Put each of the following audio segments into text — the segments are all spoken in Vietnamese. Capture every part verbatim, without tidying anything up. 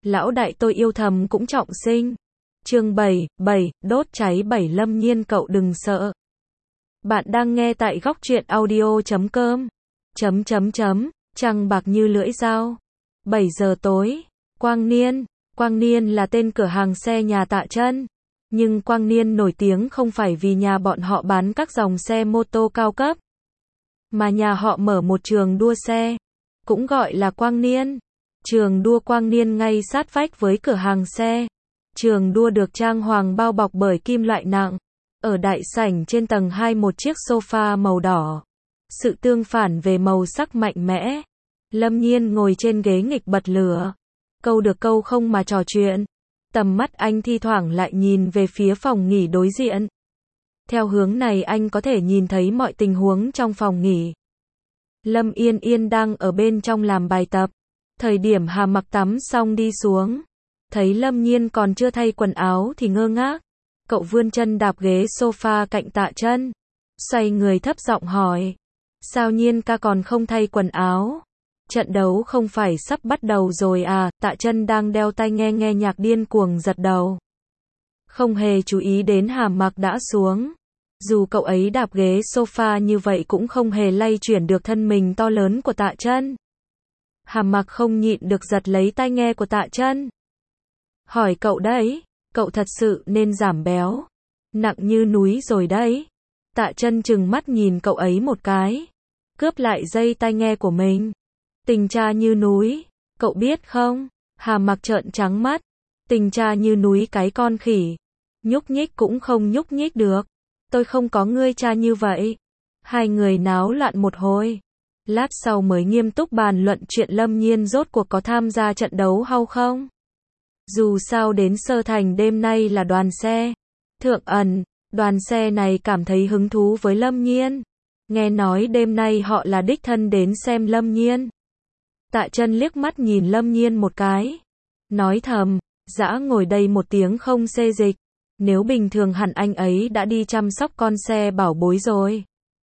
Lão đại tôi yêu thầm cũng trọng sinh. Chương bảy, bảy, đốt cháy bảy Lâm Nhiên cậu đừng sợ. Bạn đang nghe tại góc truyện audio chấm com. Chấm chấm chấm, trăng bạc như lưỡi dao. bảy giờ tối, Quang Niên. Quang Niên là tên cửa hàng xe nhà Tạ Chân. Nhưng Quang Niên nổi tiếng không phải vì nhà bọn họ bán các dòng xe mô tô cao cấp, mà nhà họ mở một trường đua xe, cũng gọi là Quang Niên. Trường đua Quang Niên ngay sát vách với cửa hàng xe. Trường đua được trang hoàng bao bọc bởi kim loại nặng. Ở đại sảnh trên tầng hai một chiếc sofa màu đỏ. Sự tương phản về màu sắc mạnh mẽ. Lâm Nhiên ngồi trên ghế nghịch bật lửa. Câu được câu không mà trò chuyện. Tầm mắt anh thi thoảng lại nhìn về phía phòng nghỉ đối diện. Theo hướng này anh có thể nhìn thấy mọi tình huống trong phòng nghỉ. Lâm Yên Yên đang ở bên trong làm bài tập. Thời điểm Hà Mặc tắm xong đi xuống, thấy Lâm Nhiên còn chưa thay quần áo thì ngơ ngác. Cậu vươn chân đạp ghế sofa cạnh Tạ Chân, xoay người thấp giọng hỏi: "Sao Nhiên ca còn không thay quần áo? Trận đấu không phải sắp bắt đầu rồi à?" Tạ Chân đang đeo tai nghe nghe nhạc điên cuồng giật đầu, không hề chú ý đến Hà Mặc đã xuống. Dù cậu ấy đạp ghế sofa như vậy cũng không hề lay chuyển được thân mình to lớn của Tạ Chân. Hà Mặc không nhịn được giật lấy tai nghe của Tạ Chân. "Hỏi cậu đấy, cậu thật sự nên giảm béo. Nặng như núi rồi đấy." Tạ Chân trừng mắt nhìn cậu ấy một cái, cướp lại dây tai nghe của mình. "Tình cha như núi, cậu biết không?" Hà Mặc trợn trắng mắt. "Tình cha như núi cái con khỉ. Nhúc nhích cũng không nhúc nhích được. Tôi không có ngươi cha như vậy." Hai người náo loạn một hồi. Lát sau mới nghiêm túc bàn luận chuyện Lâm Nhiên rốt cuộc có tham gia trận đấu hay không. Dù sao đến sơ thành đêm nay là đoàn xe Thượng Ẩn, đoàn xe này cảm thấy hứng thú với Lâm Nhiên. Nghe nói đêm nay họ là đích thân đến xem Lâm Nhiên. Tạ Chân liếc mắt nhìn Lâm Nhiên một cái, nói thầm: "Dã ngồi đây một tiếng không xê dịch. Nếu bình thường hẳn anh ấy đã đi chăm sóc con xe bảo bối rồi.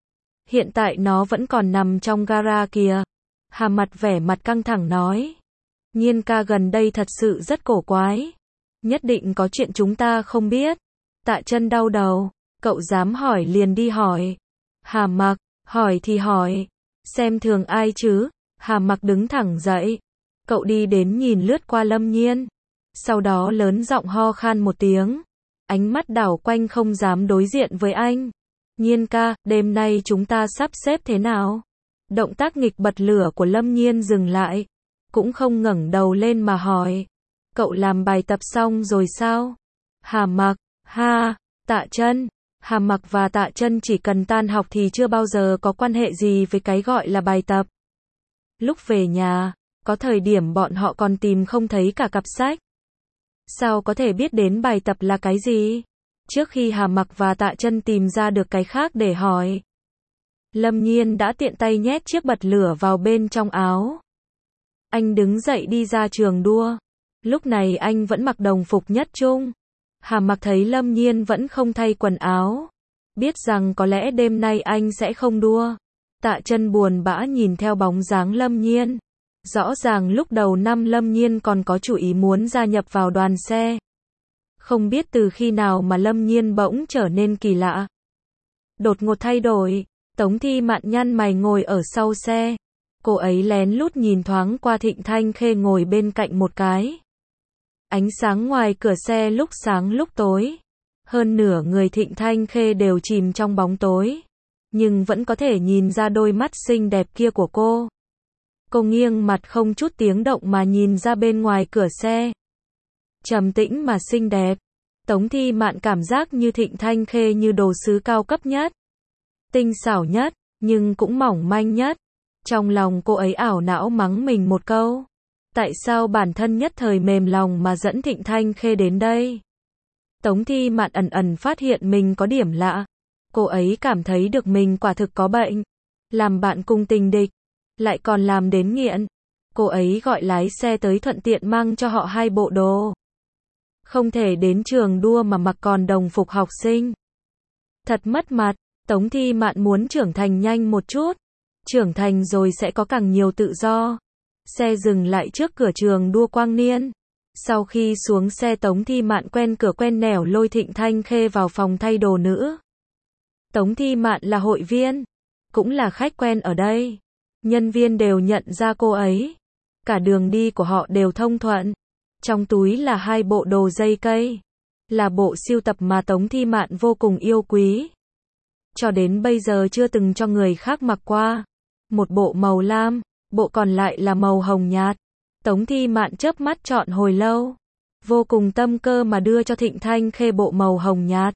Hiện tại nó vẫn còn nằm trong gara kìa." Hà Mặt vẻ mặt căng thẳng nói: "Nhiên ca gần đây thật sự rất cổ quái. Nhất định có chuyện chúng ta không biết." Tạ Chân đau đầu: "Cậu dám hỏi liền đi hỏi." Hà Mặc: "Hỏi thì hỏi. Xem thường ai chứ?" Hà Mặc đứng thẳng dậy. Cậu đi đến nhìn lướt qua Lâm Nhiên. Sau đó lớn giọng ho khan một tiếng. Ánh mắt đảo quanh không dám đối diện với anh. "Nhiên ca, đêm nay chúng ta sắp xếp thế nào?" Động tác nghịch bật lửa của Lâm Nhiên dừng lại, cũng không ngẩng đầu lên mà hỏi: "Cậu làm bài tập xong rồi sao?" Hà Mặc: "Ha." Tạ Chân. Hà Mặc và Tạ Chân chỉ cần tan học thì chưa bao giờ có quan hệ gì với cái gọi là bài tập. Lúc về nhà, có thời điểm bọn họ còn tìm không thấy cả cặp sách. Sao có thể biết đến bài tập là cái gì? Trước khi Hà Mặc và Tạ Chân tìm ra được cái khác để hỏi, Lâm Nhiên đã tiện tay nhét chiếc bật lửa vào bên trong áo. Anh đứng dậy đi ra trường đua. Lúc này anh vẫn mặc đồng phục nhất trung. Hà Mặc thấy Lâm Nhiên vẫn không thay quần áo, biết rằng có lẽ đêm nay anh sẽ không đua. Tạ Chân buồn bã nhìn theo bóng dáng Lâm Nhiên. Rõ ràng lúc đầu năm Lâm Nhiên còn có chủ ý muốn gia nhập vào đoàn xe. Không biết từ khi nào mà Lâm Nhiên bỗng trở nên kỳ lạ, đột ngột thay đổi. Tống Thi Mạn nhăn mày ngồi ở sau xe. Cô ấy lén lút nhìn thoáng qua Thịnh Thanh Khê ngồi bên cạnh một cái. Ánh sáng ngoài cửa xe lúc sáng lúc tối. Hơn nửa người Thịnh Thanh Khê đều chìm trong bóng tối, nhưng vẫn có thể nhìn ra đôi mắt xinh đẹp kia của cô. Cô nghiêng mặt không chút tiếng động mà nhìn ra bên ngoài cửa xe. Trầm tĩnh mà xinh đẹp. Tống Thi Mạn cảm giác như Thịnh Thanh Khê như đồ sứ cao cấp nhất, tinh xảo nhất, nhưng cũng mỏng manh nhất. Trong lòng cô ấy ảo não mắng mình một câu. Tại sao bản thân nhất thời mềm lòng mà dẫn Thịnh Thanh Khê đến đây? Tống Thi Mạn ẩn ẩn phát hiện mình có điểm lạ. Cô ấy cảm thấy được mình quả thực có bệnh. Làm bạn cùng tình địch, lại còn làm đến nghiện. Cô ấy gọi lái xe tới thuận tiện mang cho họ hai bộ đồ. Không thể đến trường đua mà mặc còn đồng phục học sinh. Thật mất mặt. Tống Thi Mạn muốn trưởng thành nhanh một chút. Trưởng thành rồi sẽ có càng nhiều tự do. Xe dừng lại trước cửa trường đua Quang Niên. Sau khi xuống xe Tống Thi Mạn quen cửa quen nẻo lôi Thịnh Thanh Khê vào phòng thay đồ nữ. Tống Thi Mạn là hội viên, cũng là khách quen ở đây. Nhân viên đều nhận ra cô ấy. Cả đường đi của họ đều thông thuận. Trong túi là hai bộ đồ dây cây. Là bộ sưu tập mà Tống Thi Mạn vô cùng yêu quý. Cho đến bây giờ chưa từng cho người khác mặc qua. Một bộ màu lam, bộ còn lại là màu hồng nhạt. Tống Thi Mạn chớp mắt chọn hồi lâu. Vô cùng tâm cơ mà đưa cho Thịnh Thanh Khê bộ màu hồng nhạt.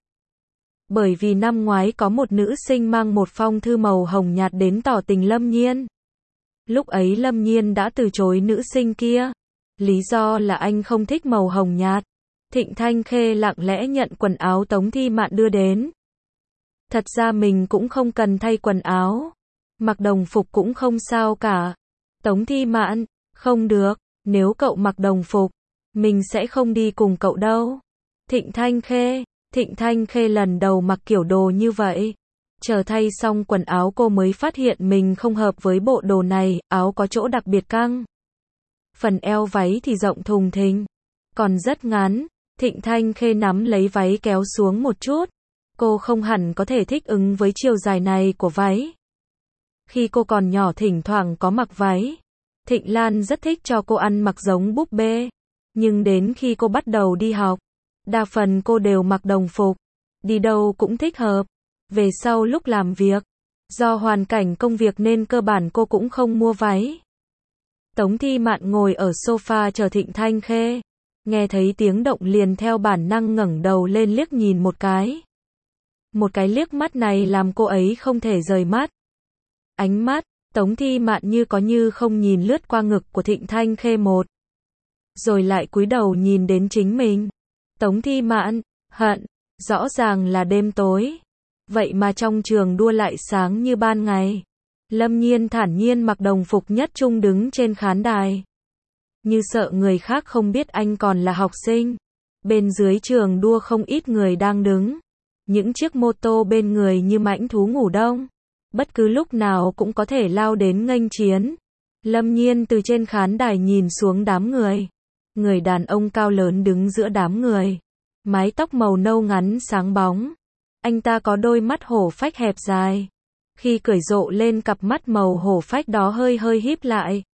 Bởi vì năm ngoái có một nữ sinh mang một phong thư màu hồng nhạt đến tỏ tình Lâm Nhiên. Lúc ấy Lâm Nhiên đã từ chối nữ sinh kia. Lý do là anh không thích màu hồng nhạt. Thịnh Thanh Khê lặng lẽ nhận quần áo Tống Thi Mạn đưa đến. Thật ra mình cũng không cần thay quần áo. Mặc đồng phục cũng không sao cả. Tống Thi Mạn, không được, nếu cậu mặc đồng phục, mình sẽ không đi cùng cậu đâu. Thịnh Thanh Khê, Thịnh Thanh Khê lần đầu mặc kiểu đồ như vậy. Chờ thay xong quần áo cô mới phát hiện mình không hợp với bộ đồ này, áo có chỗ đặc biệt căng. Phần eo váy thì rộng thùng thình, còn rất ngắn. Thịnh Thanh Khê nắm lấy váy kéo xuống một chút. Cô không hẳn có thể thích ứng với chiều dài này của váy. Khi cô còn nhỏ thỉnh thoảng có mặc váy. Thịnh Lan rất thích cho cô ăn mặc giống búp bê. Nhưng đến khi cô bắt đầu đi học, đa phần cô đều mặc đồng phục. Đi đâu cũng thích hợp. Về sau lúc làm việc, do hoàn cảnh công việc nên cơ bản cô cũng không mua váy. Tống Thi Mạn ngồi ở sofa chờ Thịnh Thanh Khê. Nghe thấy tiếng động liền theo bản năng ngẩng đầu lên liếc nhìn một cái. Một cái liếc mắt này làm cô ấy không thể rời mắt. Ánh mắt, Tống Thi Mạn như có như không nhìn lướt qua ngực của Thịnh Thanh Khê một. Rồi lại cúi đầu nhìn đến chính mình. Tống Thi Mạn, hận, rõ ràng là đêm tối. Vậy mà trong trường đua lại sáng như ban ngày. Lâm Nhiên thản nhiên mặc đồng phục nhất trung đứng trên khán đài. Như sợ người khác không biết anh còn là học sinh. Bên dưới trường đua không ít người đang đứng. Những chiếc mô tô bên người như mãnh thú ngủ đông. Bất cứ lúc nào cũng có thể lao đến nghênh chiến. Lâm Nhiên từ trên khán đài nhìn xuống đám người. Người đàn ông cao lớn đứng giữa đám người. Mái tóc màu nâu ngắn sáng bóng. Anh ta có đôi mắt hổ phách hẹp dài. Khi cười rộ lên cặp mắt màu hổ phách đó hơi hơi híp lại.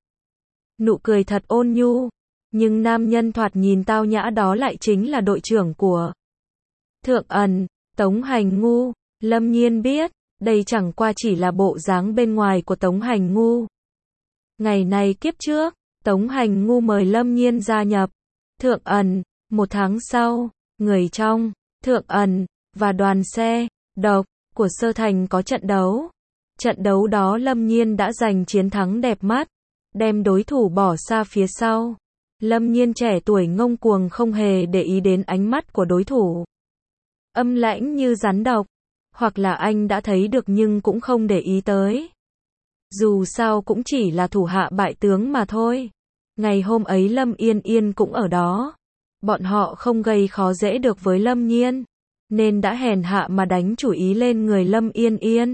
Nụ cười thật ôn nhu. Nhưng nam nhân thoạt nhìn tao nhã đó lại chính là đội trưởng của Thượng Ẩn, Tống Hành Ngu. Lâm Nhiên biết, đây chẳng qua chỉ là bộ dáng bên ngoài của Tống Hành Ngu. Ngày này kiếp trước, Tống Hành Ngu mời Lâm Nhiên gia nhập Thượng Ẩn. Một tháng sau, người trong Thượng Ẩn và đoàn xe độc của Sơ Thành có trận đấu. Trận đấu đó Lâm Nhiên đã giành chiến thắng đẹp mắt, đem đối thủ bỏ xa phía sau. Lâm Nhiên trẻ tuổi ngông cuồng không hề để ý đến ánh mắt của đối thủ. Âm lãnh như rắn độc, hoặc là anh đã thấy được nhưng cũng không để ý tới. Dù sao cũng chỉ là thủ hạ bại tướng mà thôi. Ngày hôm ấy Lâm Yên Yên cũng ở đó. Bọn họ không gây khó dễ được với Lâm Nhiên, nên đã hèn hạ mà đánh chủ ý lên người Lâm Yên Yên.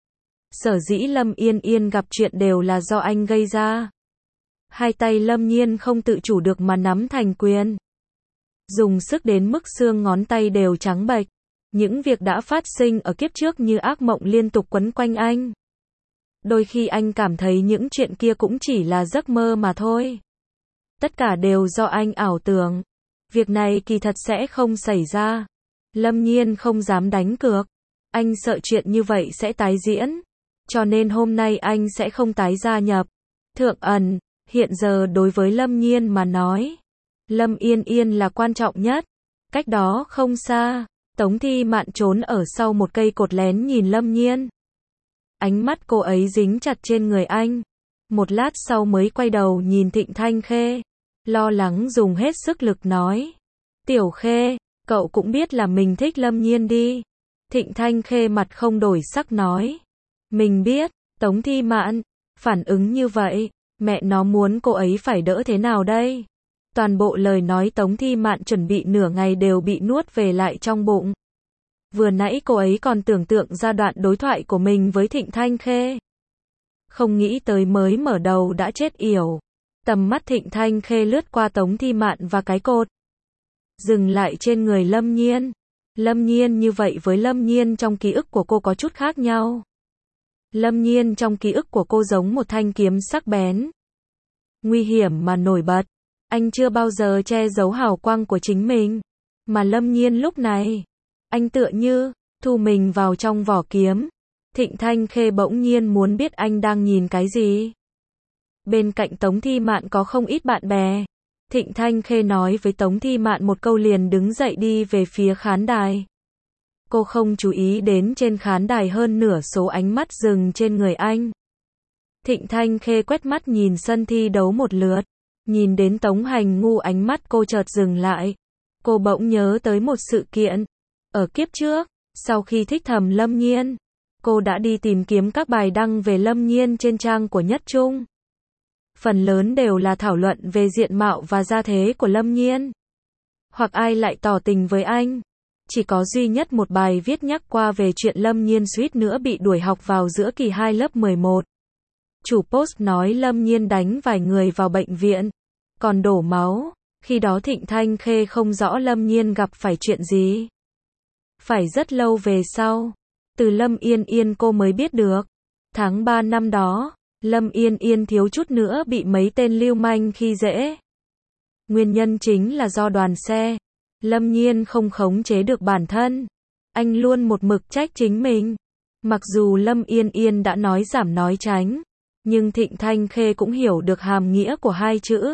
Sở dĩ Lâm Yên Yên gặp chuyện đều là do anh gây ra. Hai tay Lâm Nhiên không tự chủ được mà nắm thành quyền. Dùng sức đến mức xương ngón tay đều trắng bệch. Những việc đã phát sinh ở kiếp trước như ác mộng liên tục quấn quanh anh. Đôi khi anh cảm thấy những chuyện kia cũng chỉ là giấc mơ mà thôi. Tất cả đều do anh ảo tưởng. Việc này kỳ thật sẽ không xảy ra. Lâm Nhiên không dám đánh cược. Anh sợ chuyện như vậy sẽ tái diễn. Cho nên hôm nay anh sẽ không tái gia nhập Thượng Ẩn. Hiện giờ đối với Lâm Nhiên mà nói, Lâm Yên Yên là quan trọng nhất. Cách đó không xa, Tống Thi Mạn trốn ở sau một cây cột lén nhìn Lâm Nhiên. Ánh mắt cô ấy dính chặt trên người anh. Một lát sau mới quay đầu nhìn Thịnh Thanh Khê. Lo lắng dùng hết sức lực nói. Tiểu Khê, cậu cũng biết là mình thích Lâm Nhiên đi. Thịnh Thanh Khê mặt không đổi sắc nói. Mình biết. Tống Thi Mạn, phản ứng như vậy, mẹ nó muốn cô ấy phải đỡ thế nào đây? Toàn bộ lời nói Tống Thi Mạn chuẩn bị nửa ngày đều bị nuốt về lại trong bụng. Vừa nãy cô ấy còn tưởng tượng ra đoạn đối thoại của mình với Thịnh Thanh Khê. Không nghĩ tới mới mở đầu đã chết yểu. Tầm mắt Thịnh Thanh Khê lướt qua Tống Thi Mạn và cái cột, dừng lại trên người Lâm Nhiên. Lâm Nhiên như vậy với Lâm Nhiên trong ký ức của cô có chút khác nhau. Lâm Nhiên trong ký ức của cô giống một thanh kiếm sắc bén, nguy hiểm mà nổi bật. Anh chưa bao giờ che giấu hào quang của chính mình. Mà Lâm Nhiên lúc này, anh tựa như thu mình vào trong vỏ kiếm. Thịnh Thanh Khê bỗng nhiên muốn biết anh đang nhìn cái gì. Bên cạnh Tống Thi Mạn có không ít bạn bè. Thịnh Thanh Khê nói với Tống Thi Mạn một câu liền đứng dậy đi về phía khán đài. Cô không chú ý đến trên khán đài hơn nửa số ánh mắt dừng trên người anh. Thịnh Thanh Khê quét mắt nhìn sân thi đấu một lượt. Nhìn đến Tống Hành Ngu ánh mắt cô chợt dừng lại. Cô bỗng nhớ tới một sự kiện. Ở kiếp trước, sau khi thích thầm Lâm Nhiên, cô đã đi tìm kiếm các bài đăng về Lâm Nhiên trên trang của Nhất Trung. Phần lớn đều là thảo luận về diện mạo và gia thế của Lâm Nhiên. Hoặc ai lại tỏ tình với anh. Chỉ có duy nhất một bài viết nhắc qua về chuyện Lâm Nhiên suýt nữa bị đuổi học vào giữa kỳ hai lớp mười một. Chủ post nói Lâm Nhiên đánh vài người vào bệnh viện, còn đổ máu. Khi đó Thịnh Thanh Khê không rõ Lâm Nhiên gặp phải chuyện gì. Phải rất lâu về sau, từ Lâm Yên Yên cô mới biết được. Tháng ba năm đó, Lâm Yên Yên thiếu chút nữa bị mấy tên lưu manh khi dễ. Nguyên nhân chính là do đoàn xe. Lâm Nhiên không khống chế được bản thân. Anh luôn một mực trách chính mình. Mặc dù Lâm Yên Yên đã nói giảm nói tránh, nhưng Thịnh Thanh Khê cũng hiểu được hàm nghĩa của hai chữ.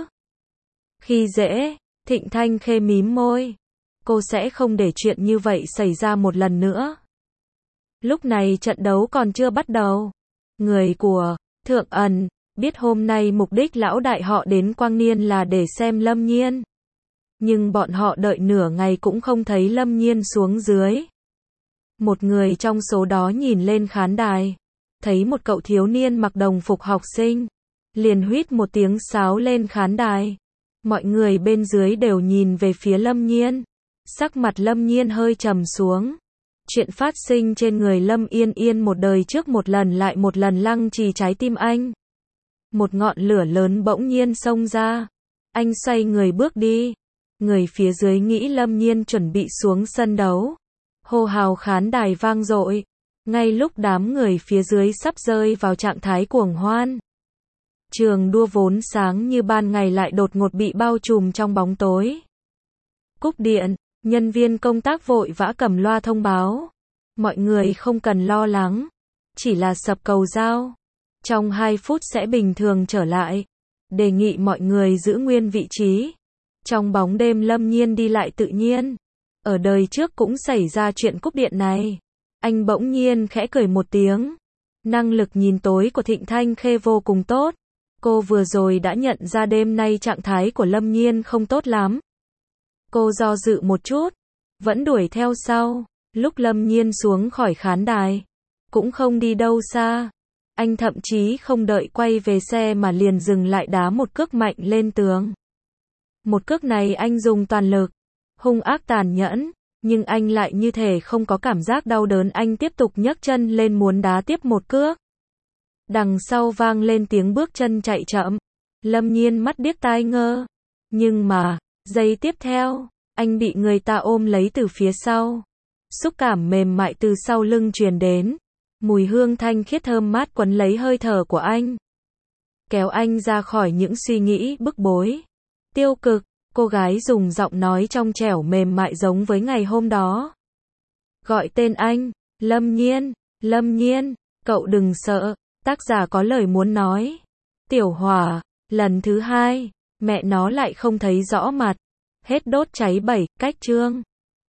Khi dễ, Thịnh Thanh Khê mím môi. Cô sẽ không để chuyện như vậy xảy ra một lần nữa. Lúc này trận đấu còn chưa bắt đầu. Người của Thượng Ẩn biết hôm nay mục đích lão đại họ đến Quang Niên là để xem Lâm Nhiên. Nhưng bọn họ đợi nửa ngày cũng không thấy Lâm Nhiên xuống dưới. Một người trong số đó nhìn lên khán đài, thấy một cậu thiếu niên mặc đồng phục học sinh, liền huýt một tiếng sáo lên khán đài. Mọi người bên dưới đều nhìn về phía Lâm Nhiên. Sắc mặt Lâm Nhiên hơi trầm xuống. Chuyện phát sinh trên người Lâm Yên Yên một đời trước một lần lại một lần lăng trì trái tim anh. Một ngọn lửa lớn bỗng nhiên xông ra. Anh xoay người bước đi. Người phía dưới nghĩ Lâm Nhiên chuẩn bị xuống sân đấu. Hô hào khán đài vang dội. Ngay lúc đám người phía dưới sắp rơi vào trạng thái cuồng hoan, trường đua vốn sáng như ban ngày lại đột ngột bị bao trùm trong bóng tối. Cúp điện, nhân viên công tác vội vã cầm loa thông báo. Mọi người không cần lo lắng. Chỉ là sập cầu dao. Trong hai phút sẽ bình thường trở lại. Đề nghị mọi người giữ nguyên vị trí. Trong bóng đêm Lâm Nhiên đi lại tự nhiên. Ở đời trước cũng xảy ra chuyện cúp điện này. Anh bỗng nhiên khẽ cười một tiếng. Năng lực nhìn tối của Thịnh Thanh Khê vô cùng tốt. Cô vừa rồi đã nhận ra đêm nay trạng thái của Lâm Nhiên không tốt lắm. Cô do dự một chút, vẫn đuổi theo sau. Lúc Lâm Nhiên xuống khỏi khán đài, cũng không đi đâu xa. Anh thậm chí không đợi quay về xe mà liền dừng lại đá một cước mạnh lên tường. Một cước này anh dùng toàn lực, hung ác tàn nhẫn, nhưng anh lại như thể không có cảm giác đau đớn. Anh tiếp tục nhấc chân lên muốn đá tiếp một cước. Đằng sau vang lên tiếng bước chân chạy chậm. Lâm Nhiên mắt điếc tai ngơ. Nhưng mà, giây tiếp theo, anh bị người ta ôm lấy từ phía sau. Xúc cảm mềm mại từ sau lưng truyền đến. Mùi hương thanh khiết thơm mát quấn lấy hơi thở của anh. Kéo anh ra khỏi những suy nghĩ bức bối, tiêu cực. Cô gái dùng giọng nói trong trẻo mềm mại giống với ngày hôm đó. Gọi tên anh, Lâm Nhiên, Lâm Nhiên, cậu đừng sợ. Tác giả có lời muốn nói. Tiểu Hỏa, lần thứ hai, mẹ nó lại không thấy rõ mặt. Hết đốt cháy bảy, cách chương.